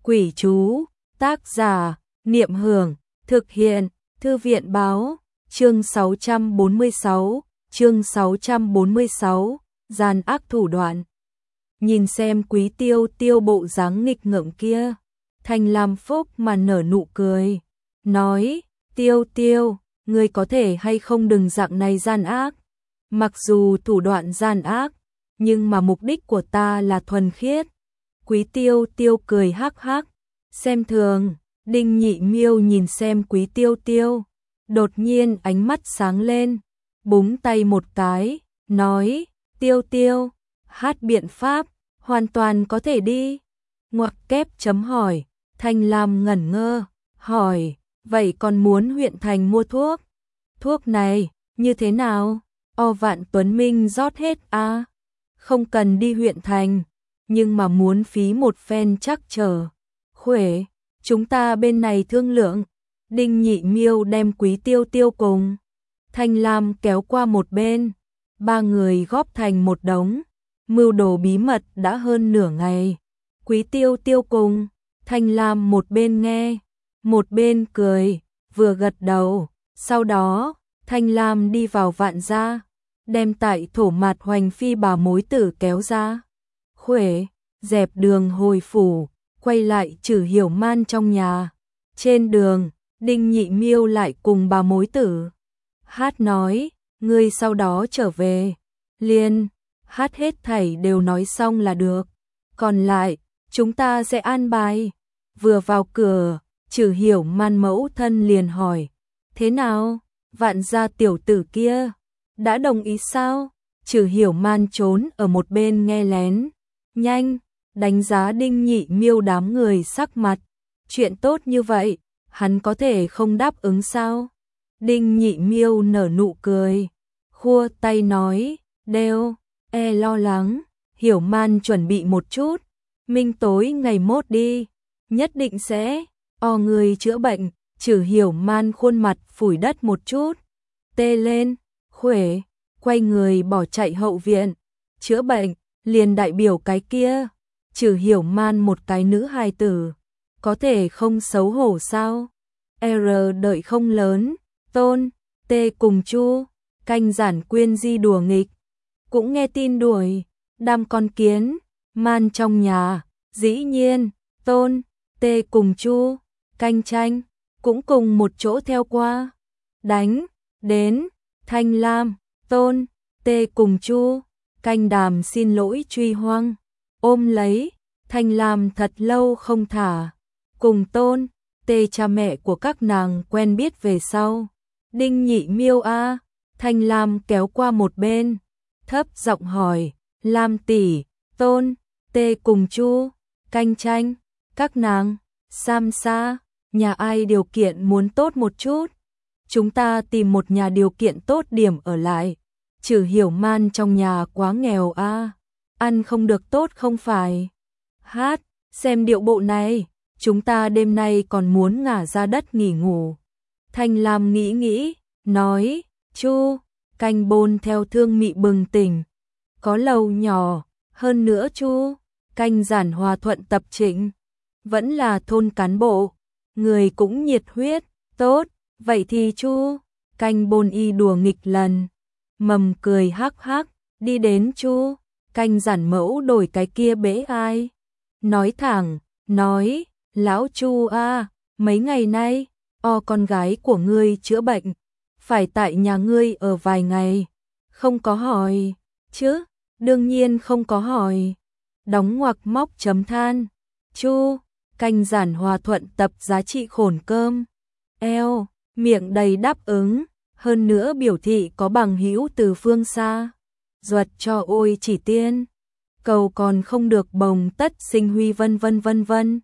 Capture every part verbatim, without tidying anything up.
Quỷ chú, tác giả, Niệm Hưởng, thực hiện, Thư viện báo, chương sáu trăm bốn mươi sáu, chương sáu trăm bốn mươi sáu, gian ác thủ đoạn. Nhìn xem Quý Tiêu Tiêu bộ dáng nghịch ngợm kia, Thanh Lam phúc mà nở nụ cười, nói, Tiêu Tiêu, ngươi có thể hay không đừng dạng này gian ác, mặc dù thủ đoạn gian ác, nhưng mà mục đích của ta là thuần khiết. Quý Tiêu Tiêu cười hắc hắc, xem thường. Đinh Nhị Miêu nhìn xem Quý Tiêu Tiêu, đột nhiên ánh mắt sáng lên, búng tay một cái, nói, Tiêu Tiêu, hát biện pháp, hoàn toàn có thể đi. Ngoặc kép chấm hỏi, Thanh Lam ngẩn ngơ, hỏi, vậy còn muốn huyện thành mua thuốc? Thuốc này, như thế nào? O Vạn Tuấn Minh rót hết a, không cần đi huyện thành, nhưng mà muốn phí một phen chắc chờ. Khuể, chúng ta bên này thương lượng. Đinh Nhị Miêu đem Quý Tiêu Tiêu cùng Thanh Lam kéo qua một bên, ba người góp thành một đống, mưu đồ bí mật đã hơn nửa ngày. Quý Tiêu Tiêu cùng Thanh Lam một bên nghe, một bên cười, vừa gật đầu. Sau đó, Thanh Lam đi vào Vạn gia, đem tại thổ mạt hoành phi bà mối tử kéo ra. Khuể, dẹp đường hồi phủ, quay lại Trử Hiểu Man trong nhà. Trên đường, Đinh Nhị Miêu lại cùng bà mối tử. Hát nói, ngươi sau đó trở về. Liên, hát hết thảy đều nói xong là được. Còn lại, chúng ta sẽ an bài. Vừa vào cửa, Trử Hiểu Man mẫu thân liền hỏi, thế nào, Vạn gia tiểu tử kia, đã đồng ý sao? Trử Hiểu Man trốn ở một bên nghe lén. Nhanh, đánh giá Đinh Nhị Miêu đám người sắc mặt. Chuyện tốt như vậy, hắn có thể không đáp ứng sao? Đinh Nhị Miêu nở nụ cười, khua tay nói, đeo, e lo lắng, Hiểu Man chuẩn bị một chút, minh tối ngày mốt đi, nhất định sẽ, o người chữa bệnh. Trử Hiểu Man khuôn mặt phủi đất một chút, tê lên, Khuể, quay người bỏ chạy hậu viện, chữa bệnh, liền đại biểu cái kia. Trử Hiểu Man một cái nữ hài tử, có thể không xấu hổ sao? R đợi không lớn, Tôn, T cùng Chu, canh giản quyên di đùa nghịch, cũng nghe tin đuổi, đam con kiến, Man trong nhà, dĩ nhiên, Tôn, T cùng Chu, canh tranh, cũng cùng một chỗ theo qua, đánh, đến, Thanh Lam, Tôn, T cùng Chu, canh đàm xin lỗi truy hoang, ôm lấy, Thanh Lam thật lâu không thả, cùng Tôn, Tê cha mẹ của các nàng quen biết về sau. Đinh Nhị Miêu a, Thanh Lam kéo qua một bên, thấp giọng hỏi, Lam tỷ, Tôn, Tê cùng Chu, canh tranh, các nàng, Sam Sa, nhà ai điều kiện muốn tốt một chút? Chúng ta tìm một nhà điều kiện tốt điểm ở lại. Trử Hiểu Man trong nhà quá nghèo a, ăn không được tốt không phải? Hát, xem điệu bộ này, chúng ta đêm nay còn muốn ngả ra đất nghỉ ngủ. Thanh Lam nghĩ nghĩ, nói, Chu, canh bôn theo thương mị bừng tỉnh, có lầu nhỏ, hơn nữa Chu, canh giản hòa thuận tập trịnh, vẫn là thôn cán bộ, người cũng nhiệt huyết, tốt, vậy thì Chu, canh bôn y đùa nghịch lần, mầm cười hắc hắc, đi đến Chu, canh giản mẫu đổi cái kia bế ai. Nói thẳng, nói, lão Chu a, mấy ngày nay, o con gái của ngươi chữa bệnh, phải tại nhà ngươi ở vài ngày, không có hỏi, chứ, đương nhiên không có hỏi. Đóng ngoặc móc chấm than, Chu, canh giản hòa thuận tập giá trị khổn cơm, eo, miệng đầy đáp ứng, hơn nữa biểu thị có bằng hữu từ phương xa, duật cho ôi chỉ tiên. Cầu còn không được bồng tất sinh huy vân vân vân vân.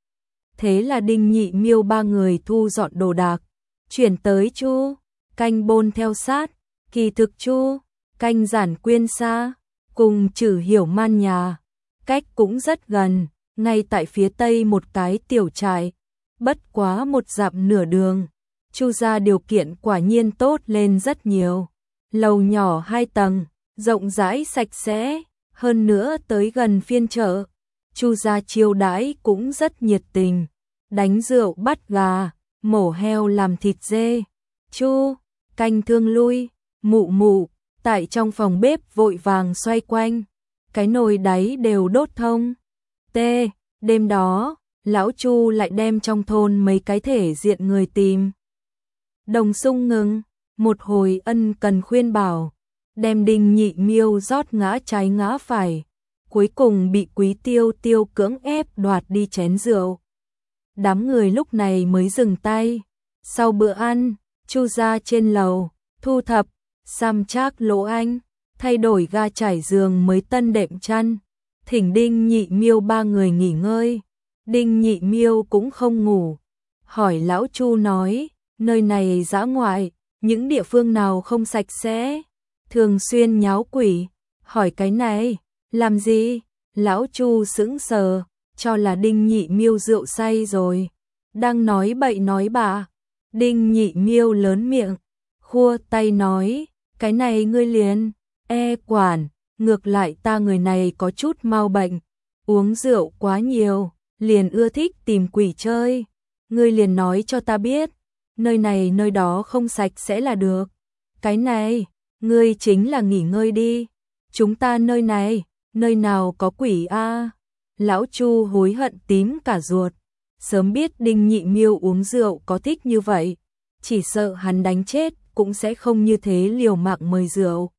Thế là Đinh Nhị Miêu ba người thu dọn đồ đạc, chuyển tới Chu, canh bôn theo sát, kỳ thực Chu, canh giản quyên xa, cùng Trử Hiểu Man nhà, cách cũng rất gần, ngay tại phía tây một cái tiểu trại, bất quá một dặm nửa đường. Chu gia điều kiện quả nhiên tốt lên rất nhiều, lầu nhỏ hai tầng, rộng rãi sạch sẽ. Hơn nữa tới gần phiên chợ, Chu gia chiêu đãi cũng rất nhiệt tình, đánh rượu bắt gà, mổ heo làm thịt dê. Chu, canh thương lui, mụ mụ, tại trong phòng bếp vội vàng xoay quanh, cái nồi đáy đều đốt thông. T, đêm đó, lão Chu lại đem trong thôn mấy cái thể diện người tìm. Đồng Sung ngừng, một hồi ân cần khuyên bảo, đem Đinh Nhị Miêu rót ngã trái ngã phải, cuối cùng bị Quý Tiêu Tiêu cưỡng ép đoạt đi chén rượu. Đám người lúc này mới dừng tay. Sau bữa ăn, Chu gia trên lầu, thu thập, xăm trác lỗ anh, thay đổi ga trải giường mới tân đệm chăn, thỉnh Đinh Nhị Miêu ba người nghỉ ngơi. Đinh Nhị Miêu cũng không ngủ, hỏi lão Chu nói, nơi này dã ngoại, những địa phương nào không sạch sẽ, thường xuyên nháo quỷ. Hỏi cái này, làm gì? Lão Chu sững sờ, cho là Đinh Nhị Miêu rượu say rồi, đang nói bậy nói bạ. Đinh Nhị Miêu lớn miệng, khua tay nói, cái này ngươi liền, e quản, ngược lại ta người này có chút mau bệnh, uống rượu quá nhiều, liền ưa thích tìm quỷ chơi, ngươi liền nói cho ta biết, nơi này nơi đó không sạch sẽ là được. Cái này, ngươi chính là nghỉ ngơi đi, chúng ta nơi này, nơi nào có quỷ a? À? Lão Chu hối hận tím cả ruột, sớm biết Đinh Nhị Miêu uống rượu có thích như vậy, chỉ sợ hắn đánh chết cũng sẽ không như thế liều mạng mời rượu.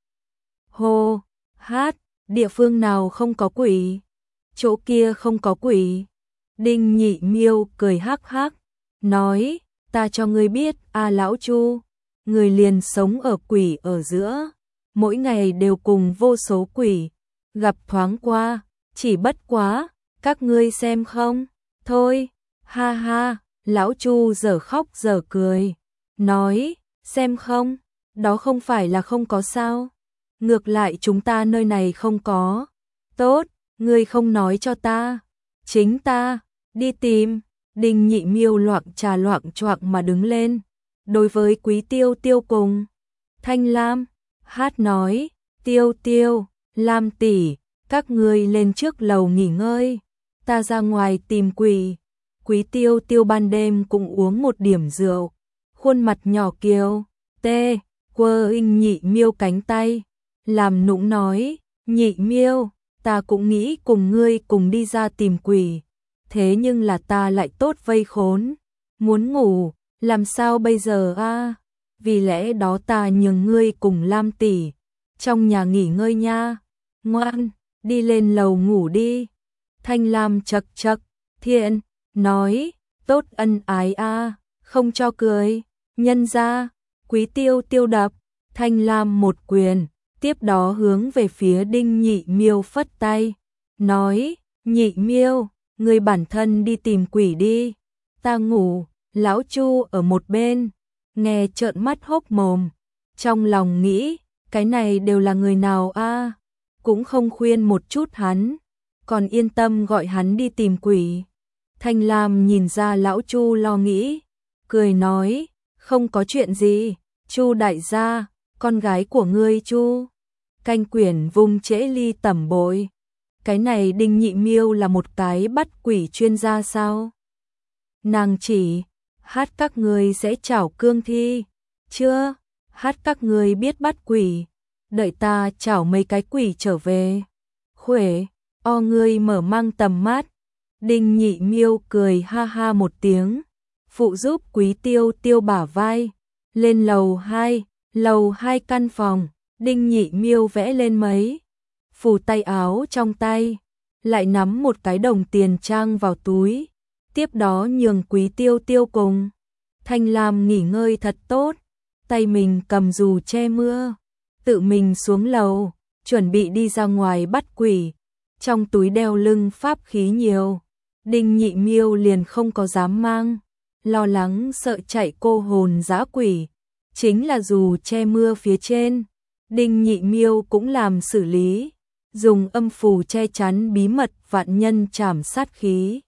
Hô, hát, địa phương nào không có quỷ? Chỗ kia không có quỷ. Đinh Nhị Miêu cười hắc hắc, nói, ta cho ngươi biết, a à, lão Chu, người liền sống ở quỷ ở giữa, mỗi ngày đều cùng vô số quỷ gặp thoáng qua, chỉ bất quá, các ngươi xem không? Thôi, ha ha, lão Chu giờ khóc giờ cười, nói, xem không, đó không phải là không có sao, ngược lại chúng ta nơi này không có. Tốt, ngươi không nói cho ta, chính ta đi tìm. Đinh Nhị Miêu loạng trà loạng choạng mà đứng lên, đối với Quý Tiêu Tiêu cùng Thanh Lam hát nói, Tiêu Tiêu, Lam tỷ, các ngươi lên trước lầu nghỉ ngơi, ta ra ngoài tìm quỷ. Quý Tiêu Tiêu ban đêm cũng uống một điểm rượu, khuôn mặt nhỏ kiều, tê, quơ Đinh Nhị Miêu cánh tay, làm nũng nói, Nhị Miêu, ta cũng nghĩ cùng ngươi cùng đi ra tìm quỷ, thế nhưng là ta lại tốt vây khốn, muốn ngủ, làm sao bây giờ a? À? Vì lẽ đó ta nhường ngươi cùng Lam tỷ trong nhà nghỉ ngơi nha, ngoan, đi lên lầu ngủ đi. Thanh Lam chậc chậc, thiện, nói, tốt ân ái a, à, không cho cười, nhân ra. Quý Tiêu Tiêu đập Thanh Lam một quyền, tiếp đó hướng về phía Đinh Nhị Miêu phất tay, nói, Nhị Miêu, ngươi bản thân đi tìm quỷ đi, ta ngủ. Lão Chu ở một bên, nghe trợn mắt hốc mồm, trong lòng nghĩ, cái này đều là người nào a? À? Cũng không khuyên một chút hắn, còn yên tâm gọi hắn đi tìm quỷ. Thanh Lam nhìn ra lão Chu lo nghĩ, cười nói, không có chuyện gì, Chu đại gia, con gái của ngươi Chu. Canh Quyển vung trễ ly tẩm bội. Cái này Đinh Nhị Miêu là một cái bắt quỷ chuyên gia sao? Nàng chỉ, hát các người sẽ chảo cương thi, chưa? Hát các người biết bắt quỷ, đợi ta chảo mấy cái quỷ trở về. Khuể, o ngươi mở mang tầm mắt. Đinh Nhị Miêu cười ha ha một tiếng, phụ giúp Quý Tiêu Tiêu bả vai, lên lầu hai, lầu hai căn phòng, Đinh Nhị Miêu vẽ lên mấy phù tay áo trong tay, lại nắm một cái đồng tiền trang vào túi, tiếp đó nhường Quý Tiêu Tiêu cùng Thanh Lam nghỉ ngơi thật tốt, tay mình cầm dù che mưa, tự mình xuống lầu, chuẩn bị đi ra ngoài bắt quỷ, trong túi đeo lưng pháp khí nhiều, Đinh Nhị Miêu liền không có dám mang, lo lắng sợ chạy cô hồn dã quỷ, chính là dù che mưa phía trên, Đinh Nhị Miêu cũng làm xử lý, dùng âm phù che chắn bí mật vạn nhân trảm sát khí.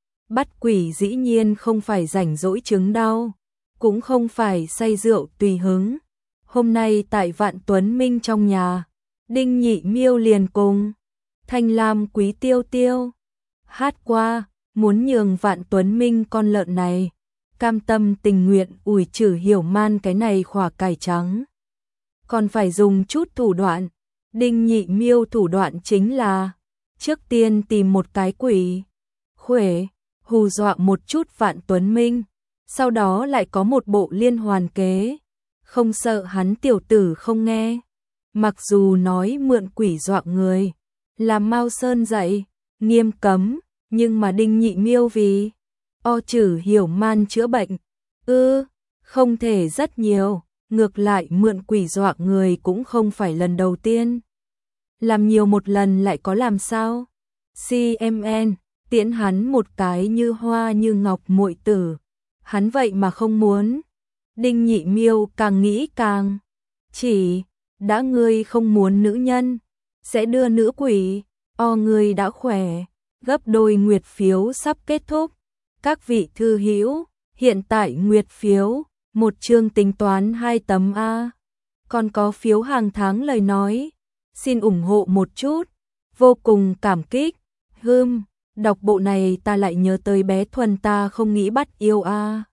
Bắt quỷ dĩ nhiên không phải rảnh rỗi chứng đau, cũng không phải say rượu tùy hứng. Hôm nay tại Vạn Tuấn Minh trong nhà, Đinh Nhị Miêu liền cùng Thanh Lam Quý Tiêu Tiêu hát qua, muốn nhường Vạn Tuấn Minh con lợn này, cam tâm tình nguyện ủi chử Hiểu Man cái này khỏa cải trắng. Còn phải dùng chút thủ đoạn, Đinh Nhị Miêu thủ đoạn chính là, trước tiên tìm một cái quỷ, khuể, hù dọa một chút Vạn Tuấn Minh, sau đó lại có một bộ liên hoàn kế, không sợ hắn tiểu tử không nghe. Mặc dù nói mượn quỷ dọa người, làm Mao Sơn dạy, nghiêm cấm, nhưng mà Đinh Nhị Miêu vì o chử Hiểu Man chữa bệnh, ư, không thể rất nhiều, ngược lại mượn quỷ dọa người cũng không phải lần đầu tiên. Làm nhiều một lần lại có làm sao? xê em en, tiễn hắn một cái như hoa như ngọc muội tử, hắn vậy mà không muốn. Đinh Nhị Miêu càng nghĩ càng chỉ, đã ngươi không muốn nữ nhân, sẽ đưa nữ quỷ, o ngươi đã khỏe, gấp đôi nguyệt phiếu sắp kết thúc. Các vị thư hữu, hiện tại nguyệt phiếu, một chương tính toán hai tấm A. Còn có phiếu hàng tháng lời nói, xin ủng hộ một chút, vô cùng cảm kích. Hừm, đọc bộ này ta lại nhớ tới bé Thuần ta không nghĩ bắt yêu A.